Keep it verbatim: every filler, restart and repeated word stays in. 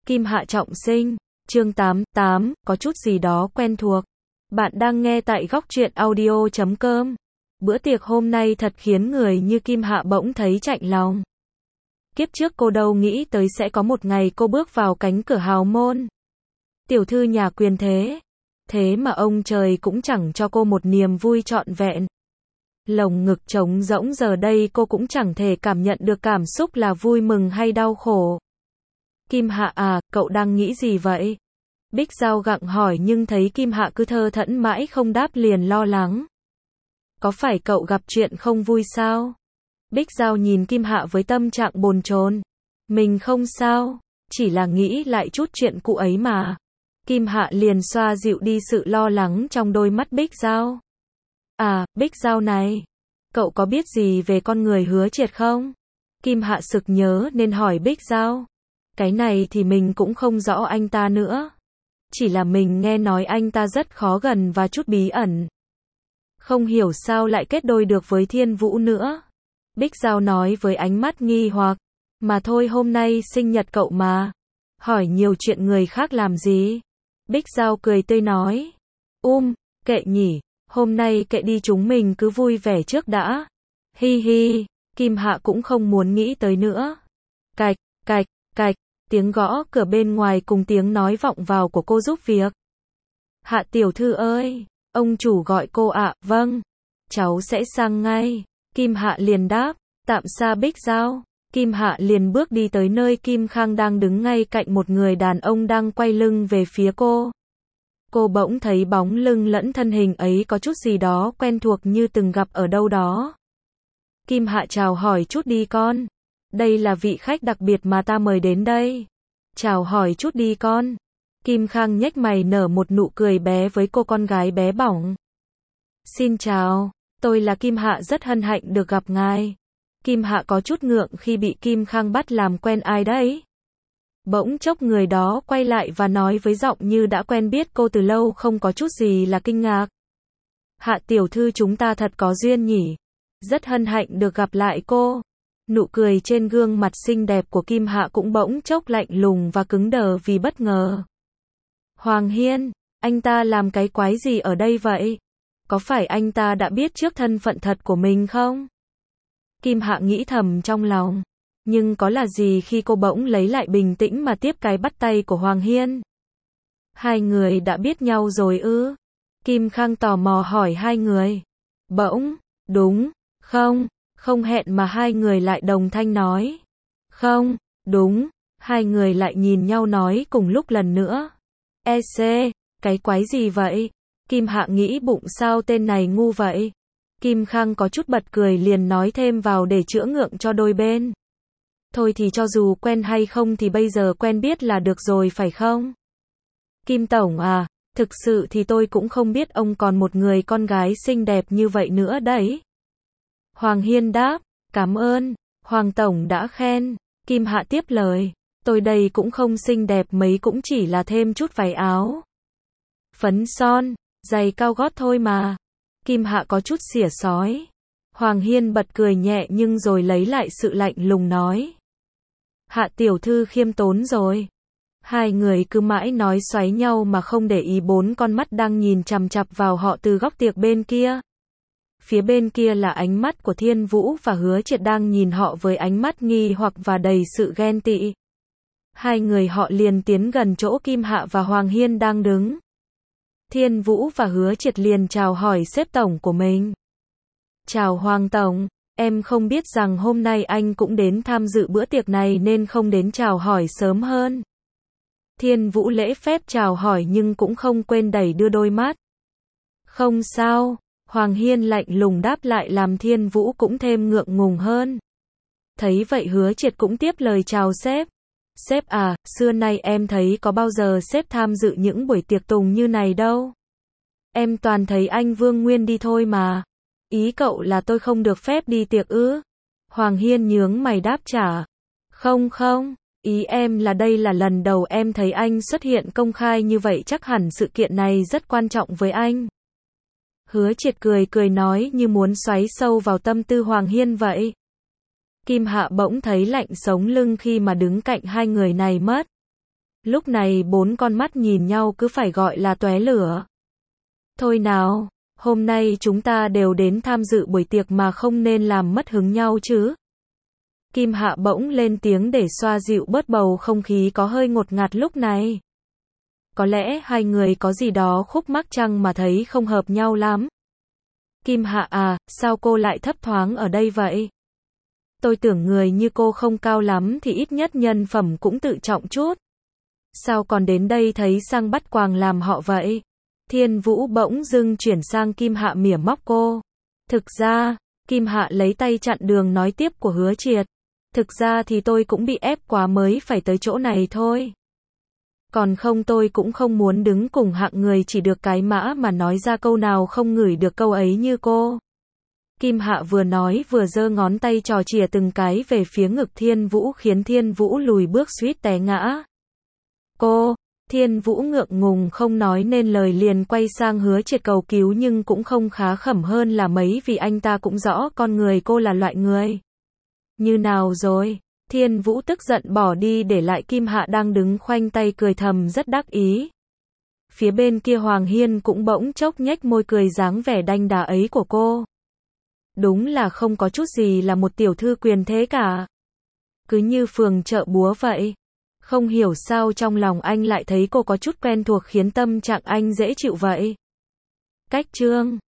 Kim Hạ trọng sinh, chương tám, tám, có chút gì đó quen thuộc. Bạn đang nghe tại góc truyện audio chấm com. Bữa tiệc hôm nay thật khiến người như Kim Hạ bỗng thấy chạnh lòng. Kiếp trước cô đâu nghĩ tới sẽ có một ngày cô bước vào cánh cửa hào môn. Tiểu thư nhà quyền thế. Thế mà ông trời cũng chẳng cho cô một niềm vui trọn vẹn. Lồng ngực trống rỗng giờ đây cô cũng chẳng thể cảm nhận được cảm xúc là vui mừng hay đau khổ. Kim Hạ à, cậu đang nghĩ gì vậy? Bích Giao gặng hỏi nhưng thấy Kim Hạ cứ thơ thẫn mãi không đáp liền lo lắng. Có phải cậu gặp chuyện không vui sao? Bích Giao nhìn Kim Hạ với tâm trạng bồn chồn. Mình không sao, chỉ là nghĩ lại chút chuyện cũ ấy mà. Kim Hạ liền xoa dịu đi sự lo lắng trong đôi mắt Bích Giao. À, Bích Giao này, cậu có biết gì về con người Hứa Triệt không? Kim Hạ sực nhớ nên hỏi Bích Giao. Cái này thì mình cũng không rõ anh ta nữa. Chỉ là mình nghe nói anh ta rất khó gần và chút bí ẩn. Không hiểu sao lại kết đôi được với Thiên Vũ nữa. Bích Giao nói với ánh mắt nghi hoặc. Mà thôi hôm nay sinh nhật cậu mà. Hỏi nhiều chuyện người khác làm gì? Bích Giao cười tươi nói. Um, kệ nhỉ. Hôm nay kệ đi chúng mình cứ vui vẻ trước đã. Hi hi. Kim Hạ cũng không muốn nghĩ tới nữa. Cạch, cạch, cạch. Tiếng gõ cửa bên ngoài cùng tiếng nói vọng vào của cô giúp việc. Hạ tiểu thư ơi, ông chủ gọi cô ạ. Vâng, cháu sẽ sang ngay. Kim Hạ liền đáp, tạm xa Bích Giao. Kim Hạ liền bước đi tới nơi Kim Khang đang đứng ngay cạnh một người đàn ông đang quay lưng về phía cô. Cô bỗng thấy bóng lưng lẫn thân hình ấy có chút gì đó quen thuộc như từng gặp ở đâu đó. Kim Hạ chào hỏi chút đi con. Đây là vị khách đặc biệt mà ta mời đến đây. Chào hỏi chút đi con. Kim Khang nhếch mày nở một nụ cười bé với cô con gái bé bỏng. Xin chào, tôi là Kim Hạ rất hân hạnh được gặp ngài. Kim Hạ có chút ngượng khi bị Kim Khang bắt làm quen ai đấy. Bỗng chốc người đó quay lại và nói với giọng như đã quen biết cô từ lâu không có chút gì là kinh ngạc. Hạ tiểu thư chúng ta thật có duyên nhỉ. Rất hân hạnh được gặp lại cô. Nụ cười trên gương mặt xinh đẹp của Kim Hạ cũng bỗng chốc lạnh lùng và cứng đờ vì bất ngờ. Hoàng Hiên, anh ta làm cái quái gì ở đây vậy? Có phải anh ta đã biết trước thân phận thật của mình không? Kim Hạ nghĩ thầm trong lòng. Nhưng có là gì khi cô bỗng lấy lại bình tĩnh mà tiếp cái bắt tay của Hoàng Hiên? Hai người đã biết nhau rồi ư? Kim Khang tò mò hỏi hai người. Bỗng, đúng, không, không hẹn mà hai người lại đồng thanh nói. Không, đúng, hai người lại nhìn nhau nói cùng lúc lần nữa. E xê, cái quái gì vậy? Kim Hạ nghĩ bụng sao tên này ngu vậy? Kim Khang có chút bật cười liền nói thêm vào để chữa ngượng cho đôi bên. Thôi thì cho dù quen hay không thì bây giờ quen biết là được rồi phải không? Kim Tổng à, thực sự thì tôi cũng không biết ông còn một người con gái xinh đẹp như vậy nữa đấy. Hoàng Hiên đáp, cảm ơn, Hoàng Tổng đã khen. Kim Hạ tiếp lời, tôi đây cũng không xinh đẹp mấy cũng chỉ là thêm chút váy áo. Phấn son, giày cao gót thôi mà. Kim Hạ có chút xỉa xói. Hoàng Hiên bật cười nhẹ nhưng rồi lấy lại sự lạnh lùng nói. Hạ tiểu thư khiêm tốn rồi. Hai người cứ mãi nói xoáy nhau mà không để ý bốn con mắt đang nhìn chằm chằm vào họ từ góc tiệc bên kia. Phía bên kia là ánh mắt của Thiên Vũ và Hứa Triệt đang nhìn họ với ánh mắt nghi hoặc và đầy sự ghen tị. Hai người họ liền tiến gần chỗ Kim Hạ và Hoàng Hiên đang đứng. Thiên Vũ và Hứa Triệt liền chào hỏi sếp tổng của mình. Chào Hoàng Tổng, em không biết rằng hôm nay anh cũng đến tham dự bữa tiệc này nên không đến chào hỏi sớm hơn. Thiên Vũ lễ phép chào hỏi nhưng cũng không quên đẩy đưa đôi mắt. Không sao, Hoàng Hiên lạnh lùng đáp lại làm Thiên Vũ cũng thêm ngượng ngùng hơn. Thấy vậy Hứa Triệt cũng tiếp lời chào sếp. Sếp à, xưa nay em thấy có bao giờ sếp tham dự những buổi tiệc tùng như này đâu. Em toàn thấy anh Vương Nguyên đi thôi mà. Ý cậu là tôi không được phép đi tiệc ư? Hoàng Hiên nhướng mày đáp trả. Không không, ý em là đây là lần đầu em thấy anh xuất hiện công khai như vậy chắc hẳn sự kiện này rất quan trọng với anh. Hứa Triệt cười cười nói như muốn xoáy sâu vào tâm tư Hoàng Hiên vậy. Kim Hạ bỗng thấy lạnh sống lưng khi mà đứng cạnh hai người này mất. Lúc này bốn con mắt nhìn nhau cứ phải gọi là tóe lửa. Thôi nào, hôm nay chúng ta đều đến tham dự buổi tiệc mà không nên làm mất hứng nhau chứ. Kim Hạ bỗng lên tiếng để xoa dịu bớt bầu không khí có hơi ngột ngạt lúc này. Có lẽ hai người có gì đó khúc mắc chăng mà thấy không hợp nhau lắm. Kim Hạ à, sao cô lại thấp thoáng ở đây vậy? Tôi tưởng người như cô không cao lắm thì ít nhất nhân phẩm cũng tự trọng chút. Sao còn đến đây thấy sang bắt quàng làm họ vậy? Thiên Vũ bỗng dưng chuyển sang Kim Hạ mỉa móc cô. Thực ra, Kim Hạ lấy tay chặn đường nói tiếp của Hứa Triệt. Thực ra thì tôi cũng bị ép quá mới phải tới chỗ này thôi. Còn không tôi cũng không muốn đứng cùng hạng người chỉ được cái mã mà nói ra câu nào không ngửi được câu ấy như cô. Kim Hạ vừa nói vừa giơ ngón tay trò chìa từng cái về phía ngực Thiên Vũ khiến Thiên Vũ lùi bước suýt té ngã. Cô, Thiên Vũ ngượng ngùng không nói nên lời liền quay sang Hứa Triệt cầu cứu nhưng cũng không khá khẩm hơn là mấy vì anh ta cũng rõ con người cô là loại người như nào rồi. Thiên Vũ tức giận bỏ đi để lại Kim Hạ đang đứng khoanh tay cười thầm rất đắc ý. Phía bên kia Hoàng Hiên cũng bỗng chốc nhếch môi cười dáng vẻ đanh đá ấy của cô. Đúng là không có chút gì là một tiểu thư quyền thế cả. Cứ như phường chợ búa vậy. Không hiểu sao trong lòng anh lại thấy cô có chút quen thuộc khiến tâm trạng anh dễ chịu vậy. Cách chương